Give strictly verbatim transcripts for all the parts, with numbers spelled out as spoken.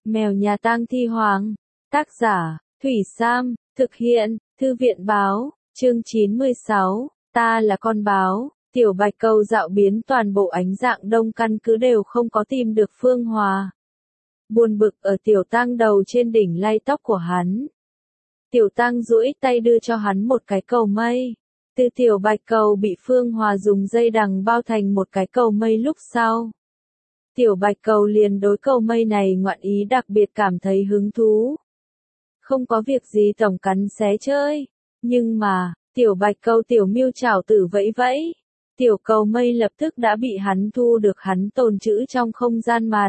Mèo nhà tang thi hoàng. Tác giả, Thủy Sam, thực hiện, Thư viện báo, chương chín mươi sáu, ta là con báo. Tiểu Bạch Cầu dạo biến toàn bộ ánh dạng đông căn cứ đều không có tìm được Phương Hòa. Buồn bực ở Tiểu Tăng đầu trên đỉnh lay tóc của hắn. Tiểu Tăng duỗi tay đưa cho hắn một cái cầu mây. Từ Tiểu Bạch Cầu bị Phương Hòa dùng dây đằng bao thành một cái cầu mây lúc sau. Tiểu Bạch Cầu liền đối cầu mây này ngoạn ý đặc biệt cảm thấy hứng thú. Không có việc gì tổng cắn xé chơi. Nhưng mà, Tiểu Bạch Cầu Tiểu Miêu Trảo Tử vẫy vẫy. Tiểu cầu mây lập tức đã bị hắn thu được, hắn tồn trữ trong không gian mặt.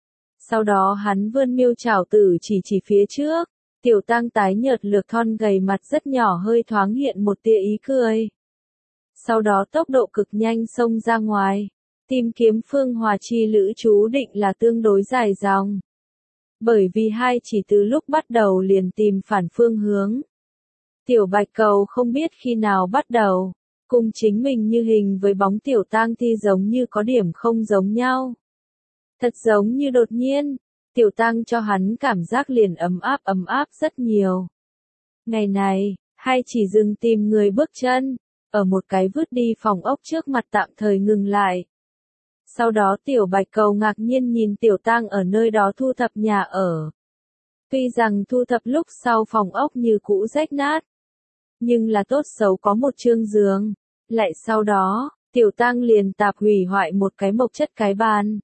Sau đó hắn vươn miêu trảo tử chỉ chỉ phía trước. Tiểu Tăng tái nhợt lược thon gầy mặt rất nhỏ hơi thoáng hiện một tia ý cười. Sau đó tốc độ cực nhanh xông ra ngoài. Tìm kiếm Phương Hòa chi lữ chú định là tương đối dài dòng. Bởi vì hai chỉ từ lúc bắt đầu liền tìm phản phương hướng. Tiểu Bạch Cầu không biết khi nào bắt đầu. Cùng chính mình như hình với bóng Tiểu Tang thi giống như có điểm không giống nhau. Thật giống như đột nhiên, Tiểu Tăng cho hắn cảm giác liền ấm áp ấm áp rất nhiều. Ngày này, hai chỉ dừng tìm người bước chân, ở một cái vứt đi phòng ốc trước mặt tạm thời ngừng lại. Sau đó Tiểu Bạch Cầu ngạc nhiên nhìn Tiểu Tăng ở nơi đó thu thập nhà ở. Tuy rằng thu thập lúc sau phòng ốc như cũ rách nát, nhưng là tốt xấu có một chương giường. Lại sau đó, Tiểu Tăng liền tạp hủy hoại một cái mộc chất cái bàn.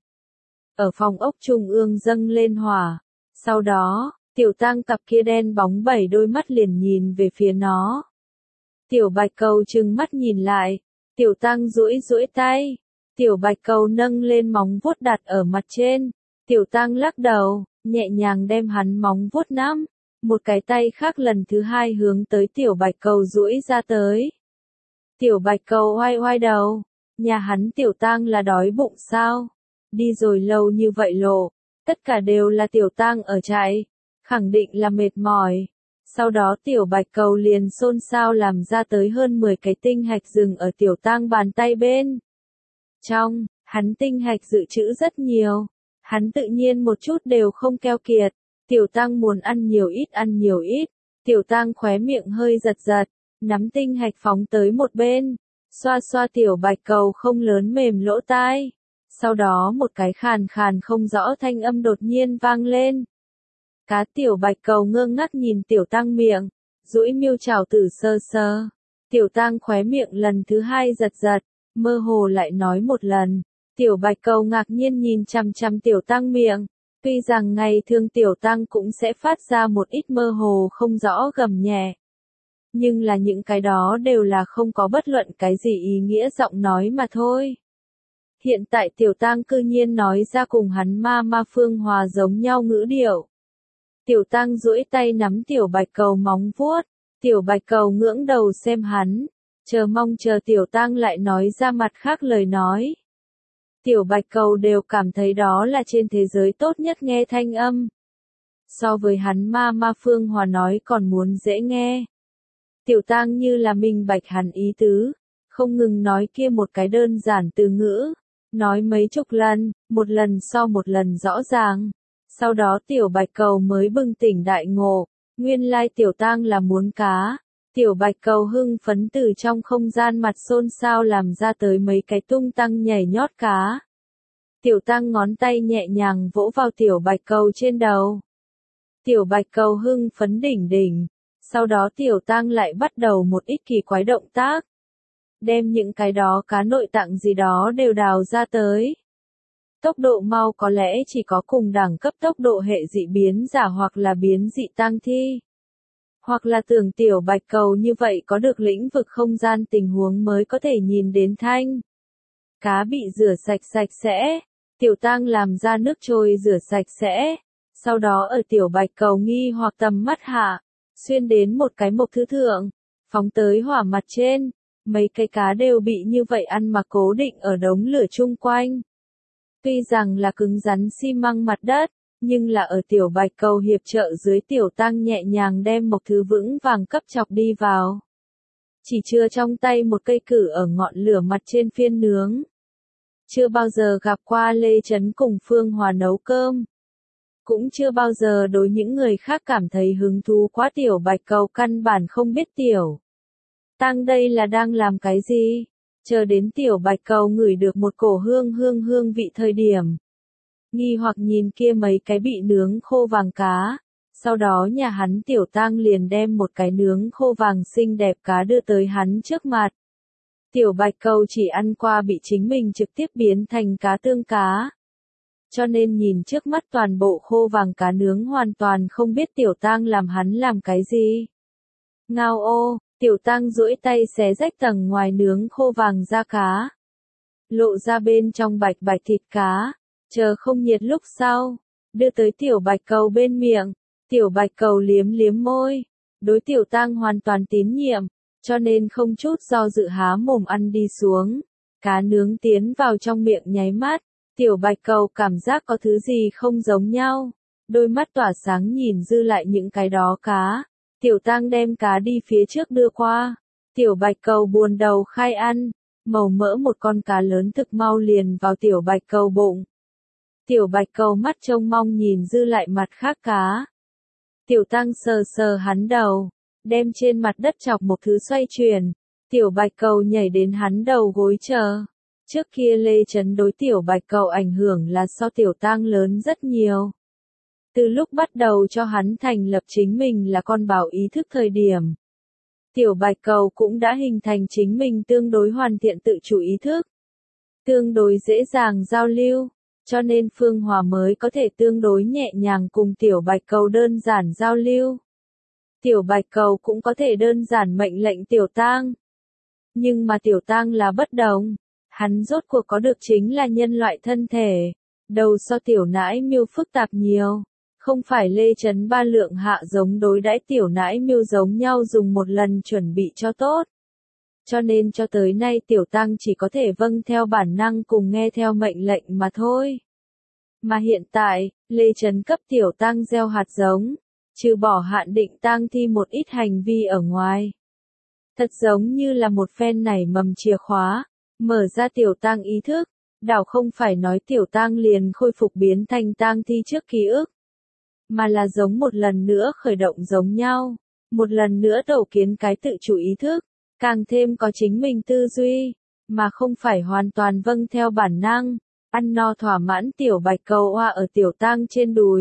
Ở phòng ốc trung ương dâng lên hỏa. Sau đó, Tiểu Tăng cặp kia đen bóng bảy đôi mắt liền nhìn về phía nó. Tiểu Bạch Cầu trừng mắt nhìn lại. Tiểu Tăng duỗi duỗi tay. Tiểu Bạch Cầu nâng lên móng vuốt đặt ở mặt trên. Tiểu Tăng lắc đầu, nhẹ nhàng đem hắn móng vuốt nắm. Một cái tay khác lần thứ hai hướng tới Tiểu Bạch Cầu duỗi ra tới. Tiểu Bạch Cầu oai oai đầu. Nhà hắn Tiểu Tăng là đói bụng sao? Đi rồi lâu như vậy lộ. Tất cả đều là Tiểu Tăng ở chạy. Khẳng định là mệt mỏi. Sau đó Tiểu Bạch Cầu liền xôn xao làm ra tới hơn mười cái tinh hạch rừng ở Tiểu Tăng bàn tay bên. Trong, hắn tinh hạch dự trữ rất nhiều. Hắn tự nhiên một chút đều không keo kiệt. Tiểu Tăng muốn ăn nhiều ít ăn nhiều ít. Tiểu Tăng khóe miệng hơi giật giật. Nắm tinh hạch phóng tới một bên. Xoa xoa Tiểu Bạch Cầu không lớn mềm lỗ tai. Sau đó một cái khàn khàn không rõ thanh âm đột nhiên vang lên. Cá Tiểu Bạch Cầu ngơ ngác nhìn Tiểu Tăng miệng. Duỗi miêu trảo tử sơ sơ. Tiểu Tăng khóe miệng lần thứ hai giật giật. Mơ hồ lại nói một lần. Tiểu Bạch Cầu ngạc nhiên nhìn chằm chằm Tiểu Tăng miệng. Tuy rằng ngày thường Tiểu Tăng cũng sẽ phát ra một ít mơ hồ không rõ gầm nhẹ. Nhưng là những cái đó đều là không có bất luận cái gì ý nghĩa giọng nói mà thôi. Hiện tại Tiểu Tăng cư nhiên nói ra cùng hắn ma ma Phương Hòa giống nhau ngữ điệu. Tiểu Tăng duỗi tay nắm Tiểu Bạch Cầu móng vuốt. Tiểu Bạch Cầu ngưỡng đầu xem hắn. Chờ mong chờ Tiểu Tăng lại nói ra mặt khác lời nói. Tiểu Bạch Cầu đều cảm thấy đó là trên thế giới tốt nhất nghe thanh âm. So với hắn ma ma Phương Hòa nói còn muốn dễ nghe. Tiểu Tăng như là minh bạch hắn ý tứ. Không ngừng nói kia một cái đơn giản từ ngữ. Nói mấy chục lần, một lần so một lần rõ ràng. Sau đó Tiểu Bạch Cầu mới bừng tỉnh đại ngộ. Nguyên lai Tiểu Tăng là muốn cá. Tiểu Bạch Cầu hưng phấn từ trong không gian mặt xôn xao làm ra tới mấy cái tung tăng nhảy nhót cá. Tiểu Tăng ngón tay nhẹ nhàng vỗ vào Tiểu Bạch Cầu trên đầu. Tiểu Bạch Cầu hưng phấn đỉnh đỉnh. Sau đó Tiểu Tăng lại bắt đầu một ít kỳ quái động tác. Đem những cái đó cá nội tạng gì đó đều đào ra tới. Tốc độ mau có lẽ chỉ có cùng đẳng cấp tốc độ hệ dị biến giả hoặc là biến dị tăng thi. Hoặc là tưởng Tiểu Bạch Cầu như vậy có được lĩnh vực không gian tình huống mới có thể nhìn đến thanh. Cá bị rửa sạch sạch sẽ. Tiểu Tăng làm ra nước trôi rửa sạch sẽ. Sau đó ở Tiểu Bạch Cầu nghi hoặc tầm mắt hạ. Xuyên đến một cái mộc thứ thượng. Phóng tới hỏa mặt trên. Mấy cái cá đều bị như vậy ăn mà cố định ở đống lửa chung quanh. Tuy rằng là cứng rắn xi măng mặt đất, nhưng là ở Tiểu Bạch Cầu hiệp trợ dưới Tiểu Tăng nhẹ nhàng đem một thứ vững vàng cấp chọc đi vào. Chỉ chưa trong tay một cây cử ở ngọn lửa mặt trên phiên nướng. Chưa bao giờ gặp qua Lê Trấn cùng Phương Hòa nấu cơm. cũng chưa bao giờ đối những người khác cảm thấy hứng thú quá. Tiểu Bạch Cầu căn bản không biết Tiểu Tăng đây là đang làm cái gì. Chờ đến Tiểu Bạch Cầu ngửi được một cổ hương hương hương vị thời điểm. Nghi hoặc nhìn kia mấy cái bị nướng khô vàng cá. Sau đó nhà hắn Tiểu Tăng liền đem một cái nướng khô vàng xinh đẹp cá đưa tới hắn trước mặt. Tiểu Bạch Cầu chỉ ăn qua bị chính mình trực tiếp biến thành cá tương cá. Cho nên nhìn trước mắt toàn bộ khô vàng cá nướng hoàn toàn không biết Tiểu Tăng làm hắn làm cái gì. Ngao ô, Tiểu Tăng duỗi tay xé rách tầng ngoài nướng khô vàng da cá. Lộ ra bên trong bạch bạch thịt cá, chờ không nhiệt lúc sau, đưa tới Tiểu Bạch Cầu bên miệng. Tiểu Bạch Cầu liếm liếm môi, đối Tiểu Tăng hoàn toàn tín nhiệm, cho nên không chút do dự há mồm ăn đi xuống. Cá nướng tiến vào trong miệng nháy mắt, Tiểu Bạch Cầu cảm giác có thứ gì không giống nhau, đôi mắt tỏa sáng nhìn dư lại những cái đó cá. Tiểu Tăng đem cá đi phía trước đưa qua, Tiểu Bạch Cầu buồn đầu khai ăn, màu mỡ một con cá lớn thực mau liền vào Tiểu Bạch Cầu bụng. Tiểu Bạch Cầu mắt trông mong nhìn dư lại mặt khác cá. Tiểu Tăng sờ sờ hắn đầu, đem trên mặt đất chọc một thứ xoay chuyển, Tiểu Bạch Cầu nhảy đến hắn đầu gối chờ. Trước kia Lê Chấn đối Tiểu Bạch Cầu ảnh hưởng là so Tiểu Tăng lớn rất nhiều. Từ lúc bắt đầu cho hắn thành lập chính mình là con báo ý thức thời điểm. Tiểu Bạch Cầu cũng đã hình thành chính mình tương đối hoàn thiện tự chủ ý thức. Tương đối dễ dàng giao lưu, cho nên Phương Hòa mới có thể tương đối nhẹ nhàng cùng Tiểu Bạch Cầu đơn giản giao lưu. Tiểu Bạch Cầu cũng có thể đơn giản mệnh lệnh Tiểu Tăng. Nhưng mà Tiểu Tăng là bất đồng. Hắn rốt cuộc có được chính là nhân loại thân thể. Đầu so Tiểu Nãi Miêu phức tạp nhiều. Không phải Lê Chấn ba lượng hạ giống đối đãi Tiểu Nãi Miêu giống nhau dùng một lần chuẩn bị cho tốt. Cho nên cho tới nay Tiểu Tăng chỉ có thể vâng theo bản năng cùng nghe theo mệnh lệnh mà thôi. Mà hiện tại, Lê Chấn cấp Tiểu Tăng gieo hạt giống, trừ bỏ hạn định tang thi một ít hành vi ở ngoài. Thật giống như là một phen nảy mầm chìa khóa, mở ra Tiểu Tăng ý thức, đảo không phải nói Tiểu Tăng liền khôi phục biến thành tang thi trước ký ức, mà là giống một lần nữa khởi động giống nhau, một lần nữa tổ kiến cái tự chủ ý thức, càng thêm có chính mình tư duy, mà không phải hoàn toàn vâng theo bản năng. Ăn no thỏa mãn Tiểu Bạch Cầu oa ở Tiểu Tăng trên đùi.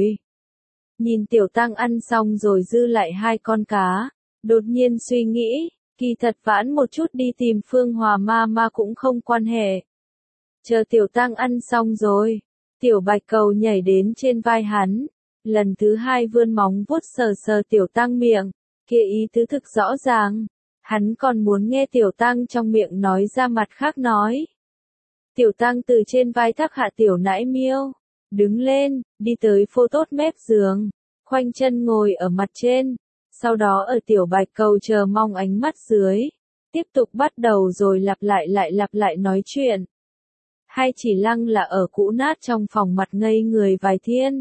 Nhìn Tiểu Tăng ăn xong rồi dư lại hai con cá, đột nhiên suy nghĩ, kỳ thật vãn một chút đi tìm Phương Hòa ma ma cũng không quan hệ. Chờ Tiểu Tăng ăn xong rồi, Tiểu Bạch Cầu nhảy đến trên vai hắn, lần thứ hai vươn móng vuốt sờ sờ Tiểu Tăng miệng, kia ý tứ thực rõ ràng, hắn còn muốn nghe Tiểu Tăng trong miệng nói ra mặt khác nói. Tiểu Tăng từ trên vai thác hạ Tiểu Nãi Miêu, đứng lên, đi tới phô tốt mép giường, khoanh chân ngồi ở mặt trên, sau đó ở Tiểu Bạch Cầu chờ mong ánh mắt dưới, tiếp tục bắt đầu rồi lặp lại lại lặp lại nói chuyện. Hai chỉ lăng là ở cũ nát trong phòng mặt ngây người vài thiên,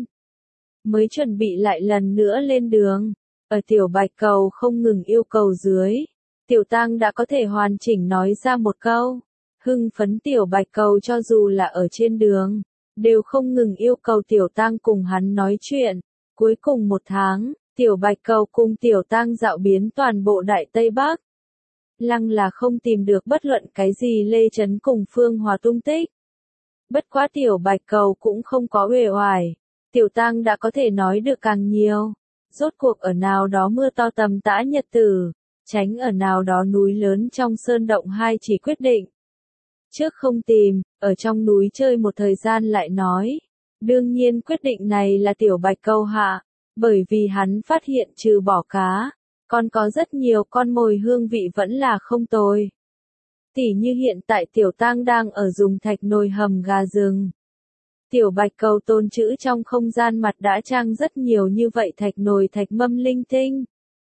mới chuẩn bị lại lần nữa lên đường, ở Tiểu Bạch Cầu không ngừng yêu cầu dưới, Tiểu Tăng đã có thể hoàn chỉnh nói ra một câu. Hưng phấn Tiểu Bạch Cầu cho dù là ở trên đường, đều không ngừng yêu cầu Tiểu Tăng cùng hắn nói chuyện. Cuối cùng một tháng, Tiểu Bạch Cầu cùng Tiểu Tăng dạo biến toàn bộ Đại Tây Bắc. Lăng là không tìm được bất luận cái gì Lê Chấn cùng Phương Hòa tung tích. Bất quá Tiểu Bạch Cầu cũng không có uể oải, Tiểu Tăng đã có thể nói được càng nhiều. Rốt cuộc ở nào đó mưa to tầm tã nhật tử, tránh ở nào đó núi lớn trong sơn động hai chỉ quyết định. Trước không tìm, ở trong núi chơi một thời gian lại nói. Đương nhiên quyết định này là Tiểu Bạch Cầu hạ, bởi vì hắn phát hiện trừ bỏ cá, còn có rất nhiều con mồi hương vị vẫn là không tồi. Tỉ như hiện tại Tiểu Tăng đang ở dùng thạch nồi hầm gà rừng. Tiểu Bạch Cầu tồn trữ trong không gian mặt đã trang rất nhiều như vậy thạch nồi thạch mâm linh tinh.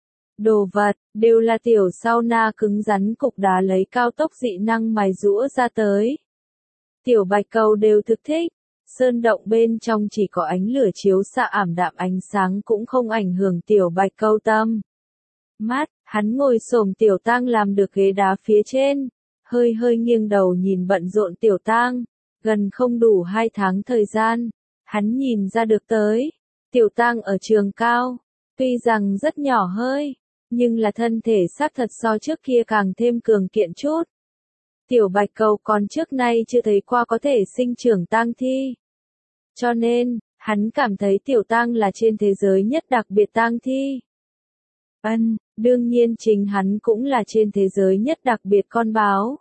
Đồ vật, đều là tiểu sau na cứng rắn cục đá lấy cao tốc dị năng mài rũa ra tới. Tiểu Bạch Cầu đều thực thích, sơn động bên trong chỉ có ánh lửa chiếu xạ ảm đạm ánh sáng cũng không ảnh hưởng Tiểu Bạch Cầu tâm. Mát, hắn ngồi xổm Tiểu Tăng làm được ghế đá phía trên, hơi hơi nghiêng đầu nhìn bận rộn Tiểu Tăng, gần không đủ hai tháng thời gian, hắn nhìn ra được tới. Tiểu Tăng ở trường cao, tuy rằng rất nhỏ hơi, nhưng là thân thể xác thật so trước kia càng thêm cường kiện chút. Tiểu Bạch Cầu còn trước nay chưa thấy qua có thể sinh trưởng tang thi. Cho nên, hắn cảm thấy Tiểu Tăng là trên thế giới nhất đặc biệt tang thi. Ân, đương nhiên chính hắn cũng là trên thế giới nhất đặc biệt con báo.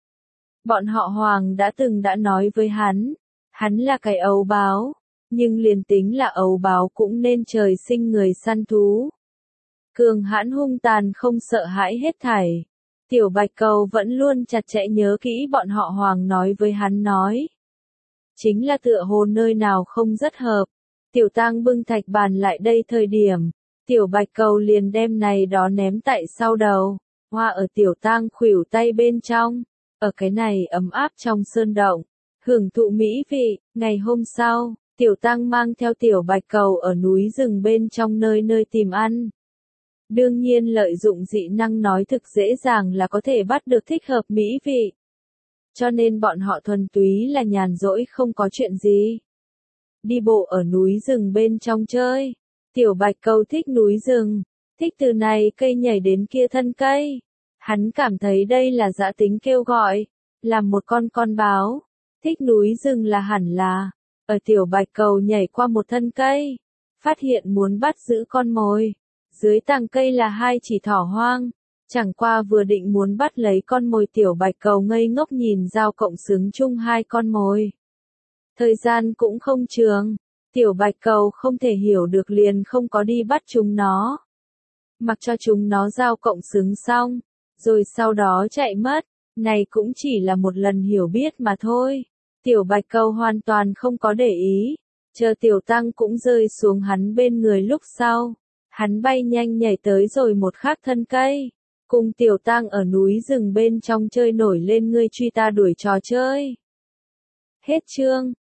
Bọn họ Hoàng đã từng đã nói với hắn, hắn là cái ấu báo, nhưng liền tính là ấu báo cũng nên trời sinh người săn thú. Cường hãn hung tàn không sợ hãi hết thảy. Tiểu Bạch Cầu vẫn luôn chặt chẽ nhớ kỹ bọn họ Hoàng nói với hắn nói. Chính là tựa hồ nơi nào không rất hợp. Tiểu Tăng bưng thạch bàn lại đây thời điểm, Tiểu Bạch Cầu liền đem này đó ném tại sau đầu, hoa ở Tiểu Tăng khuỷu tay bên trong, ở cái này ấm áp trong sơn động, hưởng thụ mỹ vị. Ngày hôm sau, Tiểu Tăng mang theo Tiểu Bạch Cầu ở núi rừng bên trong nơi nơi tìm ăn. Đương nhiên lợi dụng dị năng nói thực dễ dàng là có thể bắt được thích hợp mỹ vị. Cho nên bọn họ thuần túy là nhàn rỗi không có chuyện gì. Đi bộ ở núi rừng bên trong chơi. Tiểu Bạch Cầu thích núi rừng, thích từ này cây nhảy đến kia thân cây. Hắn cảm thấy đây là dã tính kêu gọi, làm một con con báo. Thích núi rừng là hẳn là, ở Tiểu Bạch Cầu nhảy qua một thân cây, phát hiện muốn bắt giữ con mồi. Dưới tàng cây là hai chỉ thỏ hoang, chẳng qua vừa định muốn bắt lấy con mồi Tiểu Bạch Cầu ngây ngốc nhìn dao cộng xứng chung hai con mồi. Thời gian cũng không trường, Tiểu Bạch Cầu không thể hiểu được liền không có đi bắt chúng nó. Mặc cho chúng nó dao cộng xứng xong, rồi sau đó chạy mất, này cũng chỉ là một lần hiểu biết mà thôi. Tiểu Bạch Cầu hoàn toàn không có để ý, chờ Tiểu Tăng cũng rơi xuống hắn bên người lúc sau. Hắn bay nhanh nhảy tới rồi một khác thân cây, cùng Tiểu Tăng ở núi rừng bên trong chơi nổi lên ngươi truy ta đuổi trò chơi. Hết chương.